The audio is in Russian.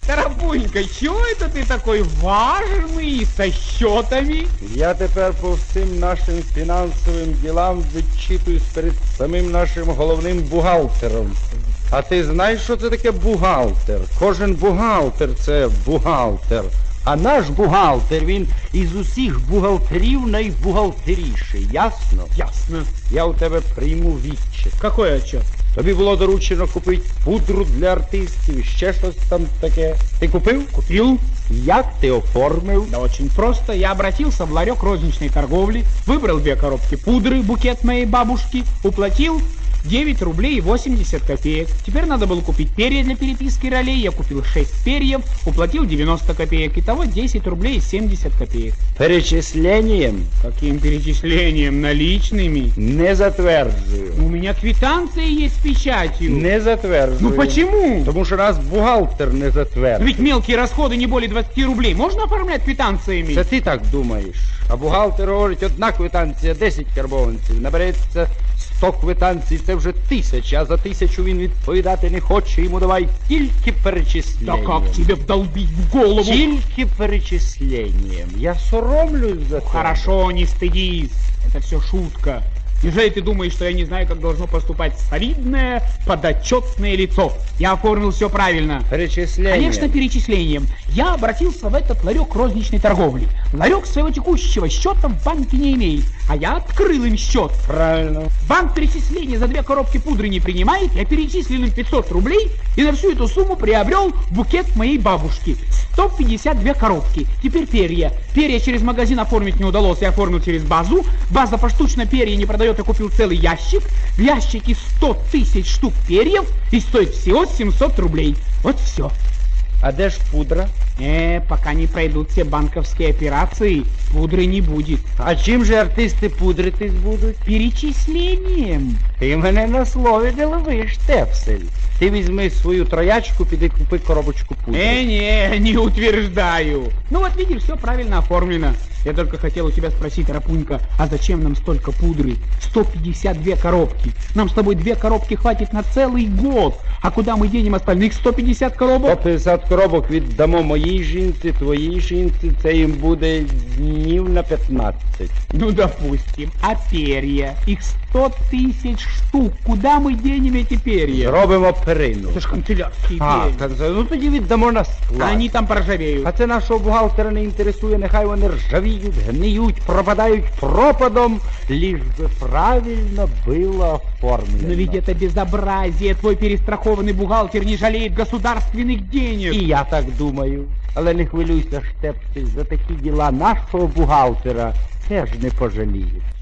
Тарапунька, чего это ты такой важный, со счетами? Я тепер по всім нашим фінансовим ділам відчитуюсь перед самим нашим головним бухгалтером. А ти знаєш, що це таке бухгалтер? Кожен бухгалтер – це бухгалтер. А наш бухгалтер, він із усіх бухгалтерів найбухгалтеріший. Ясно? Ясно. Я у тебе прийму відчит. Какой отчет? Тобі було доручено купити пудру для артистів, ще щось там таке. Ти купив? Купил. Як ти оформив? Да очень просто. Я обратился в ларек розничной торговли, выбрал 2 коробки пудры, букет моей бабушки, уплатил 9 рублей 80 копеек. Теперь надо было купить перья для переписки ролей. Я купил 6 перьев, уплатил 90 копеек. Итого 10 рублей 70 копеек. Перечисленням? Каким перечислением? Наличными? Не затверджую. У меня квитанция есть с печатью. Не затверджую. Ну почему? Тому що нас бухгалтер не затверджує. Ведь мелкие расходы не более 20 рублей можно оформлять квитанциями? Це ти так думаєш. А бухгалтер говорить, одна квитанція 10 карбованців. Набереться 100 квитанцій, це вже 1000, а за 1000 він відповідати не хоче, йому давай тільки перечисленням. Да как тебе вдолбить в голову? Тільки перечисленням. Я соромлюсь за це. Хорошо, не стыдись. Это все шутка. Неужели ты думаешь, что я не знаю, как должно поступать солидное, подотчетное лицо? Я оформил все правильно. Перечислением. Конечно, перечислением. Я обратился в этот ларек розничной торговли. Ларек своего текущего счета в банке не имеет, а я открыл им счет. Правильно. Банк перечисления за 2 коробки пудры не принимает, я перечислил им 500 рублей и на всю эту сумму приобрел букет моей бабушки. 152 коробки. Теперь перья. Перья через магазин оформить не удалось, я оформил через базу. База поштучно перья не продает, я купил целый ящик. В ящике 100 000 штук перьев и стоит всего 700 рублей. Вот все. А де ж пудра? Пока не пройдут все банковские операции, пудры не будет. А чим же артисти пудритись будуть? Перечислением. Ти мене на слові не ловиш, Тепсель. Ти візьми свою троячку, піди купи коробочку пудри. Не утверждаю. Ну вот видишь, все правильно оформлено. Я только хотел у тебя спросить, Рапунька, а зачем нам столько пудры? 152 коробки. Нам с тобой 2 коробки хватит на целый год. А куда мы денем остальных 150 коробок? 150 коробок віддамо моїй жінці, твоїй жінці, це їм буде днів на 15. Ну, допустим. А перья? Их 100 000 штук. Куда мы денем эти перья? Зробимо перину. Это ж канцелярские перья. Ну тоді віддамо на склад. Они там поржавеют. А це нашого бухгалтера не інтересує, нехай вони ржавіють, гниють, пропадають пропадом, лишь бы правильно было оформлено. Но ведь это безобразие. Твой перестрахованный бухгалтер не жалеет государственных денег. І я так думаю. Але не хвилюйся, Штепсель, за такі діла нашого бухгалтера теж не пожаліють.